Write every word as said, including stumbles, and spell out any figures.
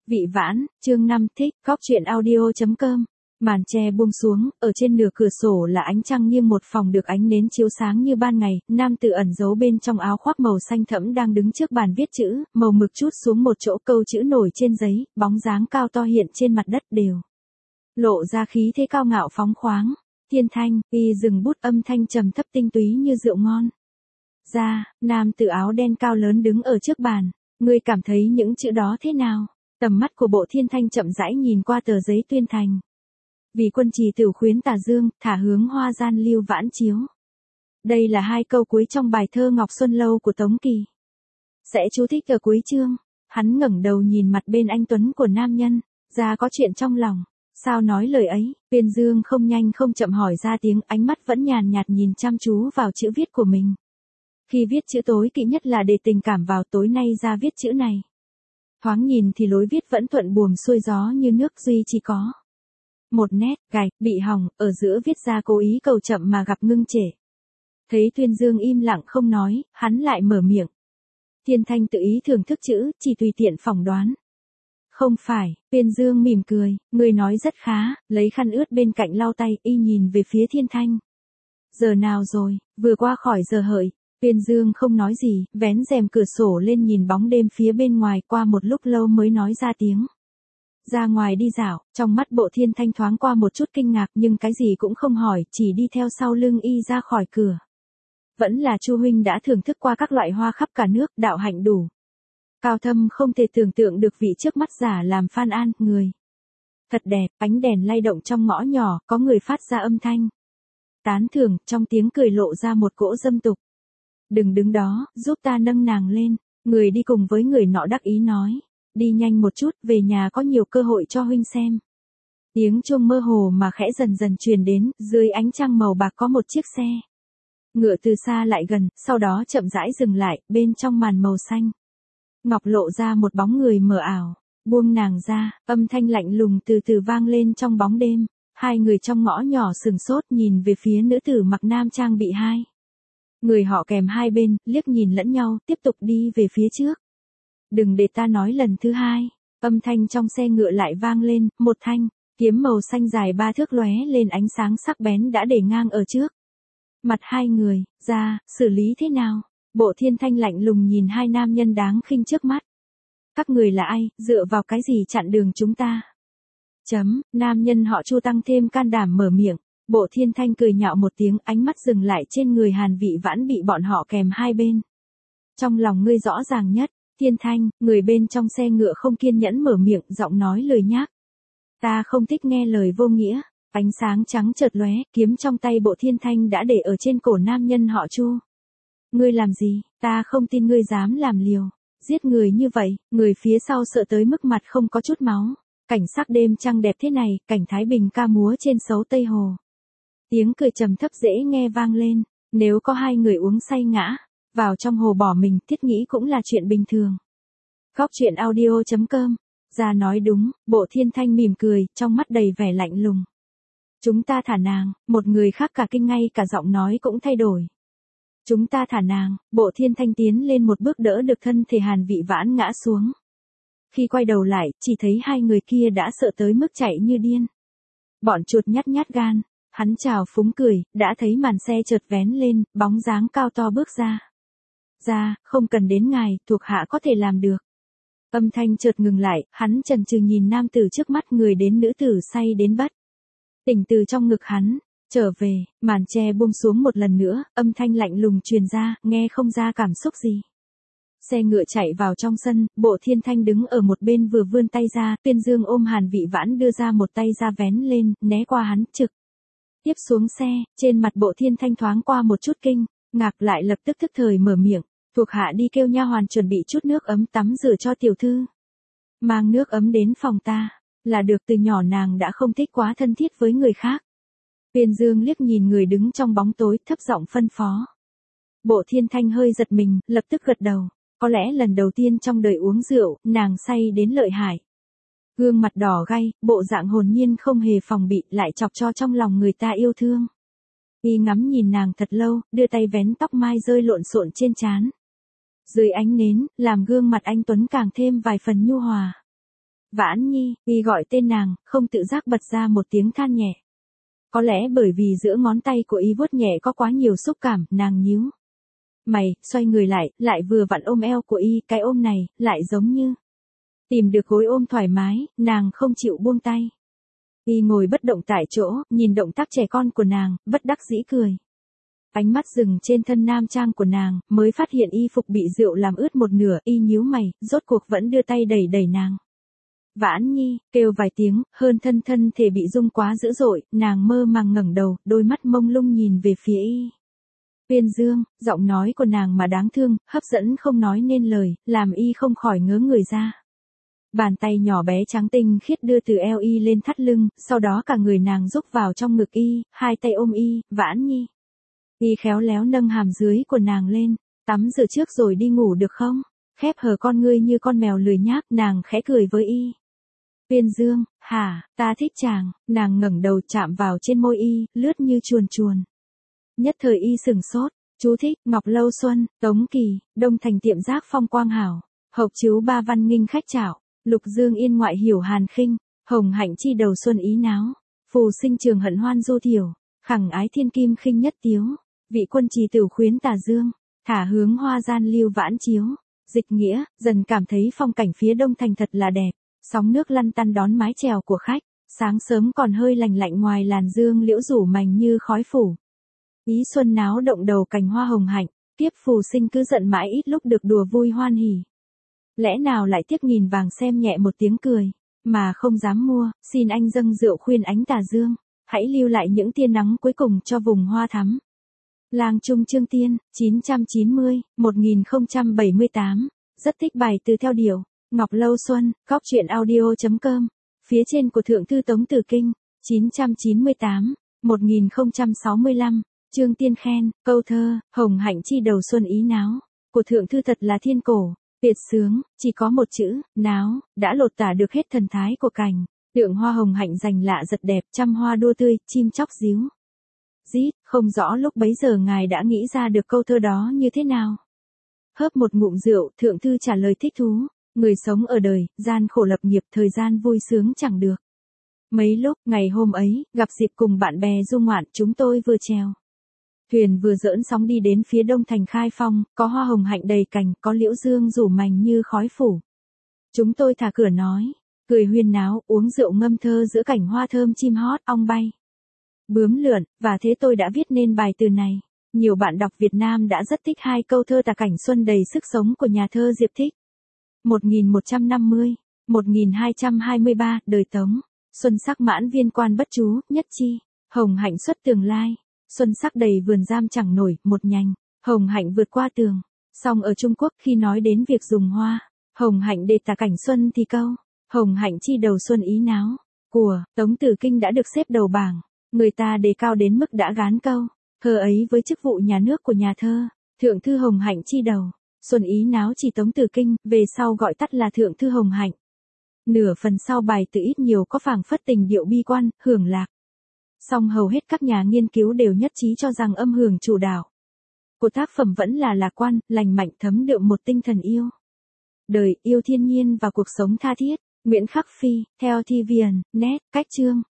Vị Vãn, chương năm thích, góc chuyện audio.com. Màn che buông xuống, ở trên nửa cửa sổ là ánh trăng nghiêng một phòng được ánh nến chiếu sáng như ban ngày, nam tử ẩn giấu bên trong áo khoác màu xanh thẫm đang đứng trước bàn viết chữ, màu mực trút xuống một chỗ, câu chữ nổi trên giấy, bóng dáng cao to hiện trên mặt đất đều. Lộ ra khí thế cao ngạo phóng khoáng. Thiên Thanh, y dừng bút, âm thanh trầm thấp tinh túy như rượu ngon. Ra, nam tử áo đen cao lớn đứng ở trước bàn. Ngươi cảm thấy những chữ đó thế nào? Tầm mắt của Bộ Thiên Thanh chậm rãi nhìn qua tờ giấy tuyên thành. Vì quân trì tiểu khuyến tà dương, thả hướng hoa gian lưu vãn chiếu. Đây là hai câu cuối trong bài thơ Ngọc Xuân Lâu của Tống Kỳ. Sẽ chú thích ở cuối chương. Hắn ngẩng đầu nhìn mặt bên anh tuấn của nam nhân. Ra có chuyện trong lòng. Sao nói lời ấy? Viên Dương không nhanh không chậm hỏi ra tiếng, ánh mắt vẫn nhàn nhạt nhìn chăm chú vào chữ viết của mình. Khi viết chữ tối kỵ nhất là để tình cảm vào, tối nay ra viết chữ này. Thoáng nhìn thì lối viết vẫn thuận buồm xuôi gió như nước, duy chỉ có một nét gạch bị hỏng, ở giữa viết ra cố ý cầu chậm mà gặp ngưng trễ. Thấy Tuyên Dương im lặng không nói, hắn lại mở miệng. Thiên Thanh tự ý thưởng thức chữ, chỉ tùy tiện phỏng đoán. Không phải, Tuyên Dương mỉm cười, người nói rất khá, lấy khăn ướt bên cạnh lau tay, y nhìn về phía Thiên Thanh. Giờ nào rồi, vừa qua khỏi giờ hợi. Tuyên Dương không nói gì, vén rèm cửa sổ lên nhìn bóng đêm phía bên ngoài, qua một lúc lâu mới nói ra tiếng. Ra ngoài đi dạo, trong mắt Bộ Thiên Thanh thoáng qua một chút kinh ngạc, nhưng cái gì cũng không hỏi, chỉ đi theo sau lưng y ra khỏi cửa. Vẫn là Chu huynh đã thưởng thức qua các loại hoa khắp cả nước, đạo hạnh đủ cao thâm, không thể tưởng tượng được vị trước mắt giả làm Phan An, người thật đẹp. Ánh đèn lay động trong ngõ nhỏ, có người phát ra âm thanh tán thưởng, trong tiếng cười lộ ra một cỗ dâm tục. Đừng đứng đó, giúp ta nâng nàng lên. Người đi cùng với người nọ đắc ý nói. Đi nhanh một chút, về nhà có nhiều cơ hội cho huynh xem. Tiếng chuông mơ hồ mà khẽ dần dần truyền đến, dưới ánh trăng màu bạc có một chiếc xe ngựa từ xa lại gần, sau đó chậm rãi dừng lại, bên trong màn màu xanh ngọc lộ ra một bóng người mờ ảo. Buông nàng ra, âm thanh lạnh lùng từ từ vang lên trong bóng đêm. Hai người trong ngõ nhỏ sừng sốt nhìn về phía nữ tử mặc nam trang bị hai người họ kèm hai bên, liếc nhìn lẫn nhau, tiếp tục đi về phía trước. Đừng để ta nói lần thứ hai. Âm thanh trong xe ngựa lại vang lên, một thanh kiếm màu xanh dài ba thước lóe lên ánh sáng sắc bén đã để ngang ở trước mặt hai người. Ra, xử lý thế nào? Bộ Thiên Thanh lạnh lùng nhìn hai nam nhân đáng khinh trước mắt. Các người là ai, dựa vào cái gì chặn đường chúng ta? Chấm, nam nhân họ Chu tăng thêm can đảm mở miệng. Bộ Thiên Thanh cười nhạo một tiếng, ánh mắt dừng lại trên người Hàn Vị Vãn bị bọn họ kèm hai bên. Trong lòng ngươi rõ ràng nhất. Thiên Thanh, người bên trong xe ngựa không kiên nhẫn mở miệng, giọng nói lời nhác. Ta không thích nghe lời vô nghĩa. Ánh sáng trắng chợt lóe, kiếm trong tay Bộ Thiên Thanh đã để ở trên cổ nam nhân họ Chu. Ngươi làm gì? Ta không tin ngươi dám làm liều giết người như vậy. Người phía sau sợ tới mức mặt không có chút máu. Cảnh sắc đêm trăng đẹp thế này, cảnh Thái Bình ca múa trên sấu Tây Hồ. Tiếng cười trầm thấp dễ nghe vang lên. Nếu có hai người uống say ngã vào trong hồ bỏ mình, thiết nghĩ cũng là chuyện bình thường. Góc chuyện audio.com. Ra nói đúng. Bộ Thiên Thanh mỉm cười, trong mắt đầy vẻ lạnh lùng. Chúng ta thả nàng. Một người khác cả kinh, ngay cả giọng nói cũng thay đổi. Chúng ta thả nàng. Bộ Thiên Thanh tiến lên một bước đỡ được thân thể Hàn Vị Vãn ngã xuống. Khi quay đầu lại, chỉ thấy hai người kia đã sợ tới mức chạy như điên. Bọn chuột nhát nhát gan. Hắn chào phúng cười, đã thấy màn xe chợt vén lên, bóng dáng cao to bước ra. Ra, không cần đến ngài, thuộc hạ có thể làm được. Âm thanh chợt ngừng lại, hắn chần chừ nhìn nam tử trước mắt, người đến nữ tử say đến bất tỉnh từ trong ngực hắn. Trở về, màn che buông xuống một lần nữa, âm thanh lạnh lùng truyền ra, nghe không ra cảm xúc gì. Xe ngựa chạy vào trong sân, Bộ Thiên Thanh đứng ở một bên vừa vươn tay ra, Tuyên Dương ôm Hàn Vị Vãn đưa ra một tay ra vén lên, né qua hắn, trực tiếp xuống xe. Trên mặt Bộ Thiên Thanh thoáng qua một chút kinh ngạc, lại lập tức thức thời mở miệng. Thuộc hạ đi kêu nha hoàn chuẩn bị chút nước ấm tắm rửa cho tiểu thư. Mang nước ấm đến phòng ta, là được. Từ nhỏ nàng đã không thích quá thân thiết với người khác. Tuyên Dương liếc nhìn người đứng trong bóng tối, thấp giọng phân phó. Bộ Thiên Thanh hơi giật mình, lập tức gật đầu. Có lẽ lần đầu tiên trong đời uống rượu, nàng say đến lợi hại. Gương mặt đỏ gay, bộ dạng hồn nhiên không hề phòng bị, lại chọc cho trong lòng người ta yêu thương. Y ngắm nhìn nàng thật lâu, đưa tay vén tóc mai rơi lộn xộn trên trán. Dưới ánh nến, làm gương mặt anh tuấn càng thêm vài phần nhu hòa. Vãn Nhi, y gọi tên nàng, không tự giác bật ra một tiếng than nhẹ. Có lẽ bởi vì giữa ngón tay của y vuốt nhẹ có quá nhiều xúc cảm, nàng nhíu mày, xoay người lại, lại vừa vặn ôm eo của y, cái ôm này, lại giống như tìm được gối ôm thoải mái, nàng không chịu buông tay. Y ngồi bất động tại chỗ, nhìn động tác trẻ con của nàng, bất đắc dĩ cười. Ánh mắt dừng trên thân nam trang của nàng, mới phát hiện y phục bị rượu làm ướt một nửa, y nhíu mày, rốt cuộc vẫn đưa tay đẩy đẩy nàng. Vãn Nhi, kêu vài tiếng, hơn thân thân thể bị rung quá dữ dội, nàng mơ màng ngẩng đầu, đôi mắt mông lung nhìn về phía y. Uyên Dương, giọng nói của nàng mà đáng thương, hấp dẫn không nói nên lời, làm y không khỏi ngớ người ra. Bàn tay nhỏ bé trắng tinh khiết đưa từ eo y lên thắt lưng, sau đó cả người nàng rúc vào trong ngực y, hai tay ôm y, Vãn Nhi. Y khéo léo nâng hàm dưới của nàng lên, tắm rửa trước rồi đi ngủ được không? Khép hờ con ngươi như con mèo lười nhác, nàng khẽ cười với y. Uyên Dương, hả, ta thích chàng, nàng ngẩng đầu chạm vào trên môi y, lướt như chuồn chuồn. Nhất thời y sừng sốt, chú thích, Ngọc Lâu Xuân, Tống Kỳ, Đông Thành tiệm giác phong quang hảo, Hộc chiếu ba văn nghinh khách trảo, Lục Dương yên ngoại hiểu hàn khinh, Hồng hạnh chi đầu xuân ý náo, Phù sinh trường hận hoan du thiểu, Khẳng ái thiên kim khinh nhất tiếu, Vị quân trì tử khuyến tà dương, Thả hướng hoa gian lưu vãn chiếu. Dịch nghĩa, dần cảm thấy phong cảnh phía Đông Thành thật là đẹp, sóng nước lăn tăn đón mái chèo của khách, sáng sớm còn hơi lành lạnh ngoài làn dương liễu rủ mành như khói phủ. Ý xuân náo động đầu cành hoa hồng hạnh, tiếp phù sinh cứ giận mãi ít lúc được đùa vui hoan hỉ. Lẽ nào lại tiếc nghìn vàng xem nhẹ một tiếng cười, mà không dám mua, xin anh dâng rượu khuyên ánh tà dương, hãy lưu lại những tia nắng cuối cùng cho vùng hoa thắm. Lang Trung Trương Tiên, chín trăm chín mươi, một nghìn không trăm bảy mươi tám, rất thích bài từ theo điệu, Ngọc Lâu Xuân, góc truyện audio chấm com, phía trên của Thượng thư Tống Tử Kinh, chín trăm chín mươi tám, một nghìn không trăm sáu mươi lăm, Trương Tiên khen, câu thơ, hồng hạnh chi đầu xuân ý náo, của Thượng thư thật là thiên cổ, tuyệt sướng, chỉ có một chữ, náo, đã lột tả được hết thần thái của cảnh, tượng hoa hồng hạnh rành lạ giật đẹp, trăm hoa đua tươi, chim chóc díu. Dít, không rõ lúc bấy giờ ngài đã nghĩ ra được câu thơ đó như thế nào. Hớp một ngụm rượu, Thượng thư trả lời thích thú, người sống ở đời, gian khổ lập nghiệp, thời gian vui sướng chẳng được. Mấy lúc, ngày hôm ấy, gặp dịp cùng bạn bè du ngoạn, chúng tôi vừa trèo thuyền vừa dỡn sóng đi đến phía Đông Thành Khai Phong, có hoa hồng hạnh đầy cành, có liễu dương rủ mành như khói phủ. Chúng tôi thả cửa nói, cười huyên náo, uống rượu ngâm thơ giữa cảnh hoa thơm chim hót, ong bay, bướm lượn, và thế tôi đã viết nên bài từ này. Nhiều bạn đọc Việt Nam đã rất thích hai câu thơ tả cảnh xuân đầy sức sống của nhà thơ Diệp Thích. một nghìn một trăm năm mươi, một nghìn hai trăm hai mươi ba, đời Tống. Xuân sắc mãn viên quan bất trú, nhất chi. Hồng hạnh xuất tường lai. Xuân sắc đầy vườn giam chẳng nổi, một nhành. Hồng hạnh vượt qua tường. Song ở Trung Quốc khi nói đến việc dùng hoa, hồng hạnh để tả cảnh xuân thì câu, hồng hạnh chi đầu xuân ý náo, của Tống Tử Kinh đã được xếp đầu bảng. Người ta đề cao đến mức đã gán câu, thơ ấy với chức vụ nhà nước của nhà thơ, Thượng thư hồng hạnh chi đầu, xuân ý náo chỉ Tống Tử Kinh, về sau gọi tắt là Thượng thư hồng hạnh. Nửa phần sau bài từ ít nhiều có phảng phất tình điệu bi quan, hưởng lạc. Song hầu hết các nhà nghiên cứu đều nhất trí cho rằng âm hưởng chủ đạo của tác phẩm vẫn là lạc quan, lành mạnh, thấm đượm một tinh thần yêu đời, yêu thiên nhiên và cuộc sống tha thiết. Nguyễn Khắc Phi, theo Thi Viền, Net, cách chương.